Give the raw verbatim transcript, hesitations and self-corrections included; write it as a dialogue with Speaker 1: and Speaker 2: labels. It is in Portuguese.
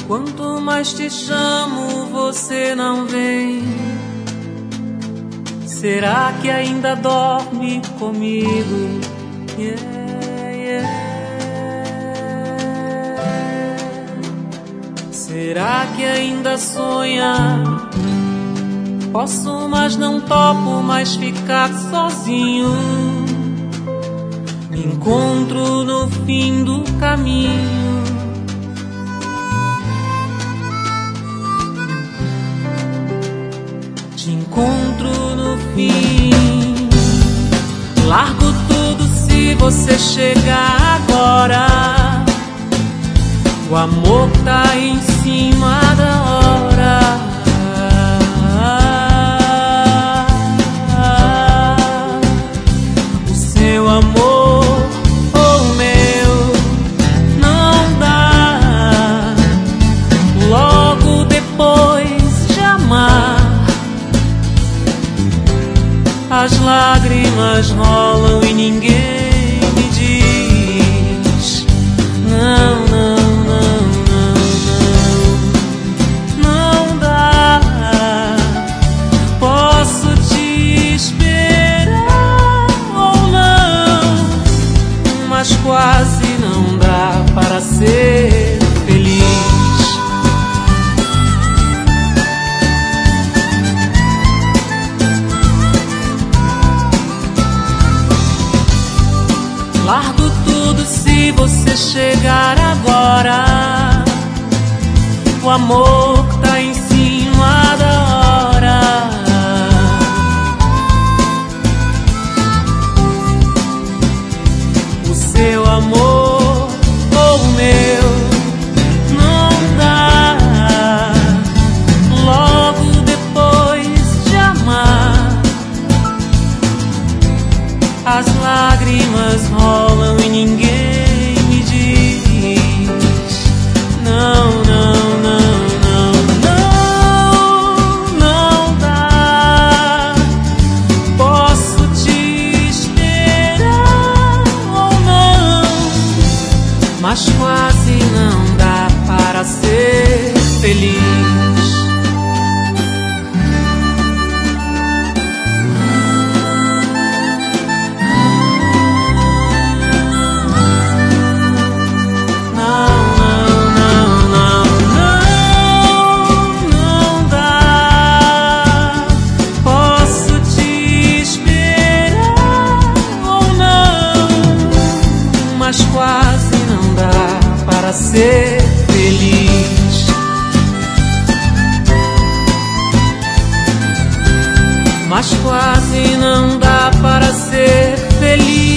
Speaker 1: Quanto mais te chamo, você não vem. Será que ainda dorme comigo? Yeah, yeah. Será que ainda sonha? Posso, mas não topo mais ficar sozinho. Me encontro no fim do caminho. Te encontro no fim. Largo tudo se você chegar agora. O amor tá em cima da hora. O seu amor ou o meu não dá. Logo depois de amar, as lágrimas rolam e ninguém me diz não, não, não, não, não, não dá. Posso te esperar ou não, mas quase não dá para ser feliz. Largo tudo se você chegar agora. O amor tá em cima da hora. O seu amor ou o meu não dá. Logo depois de amar, as lágrimas rolam e ninguém me diz não, não, não, não, não, não dá. Posso te esperar ou não, mas quase não dá para ser feliz. Mas quase não dá para ser feliz. Mas quase não dá para ser feliz.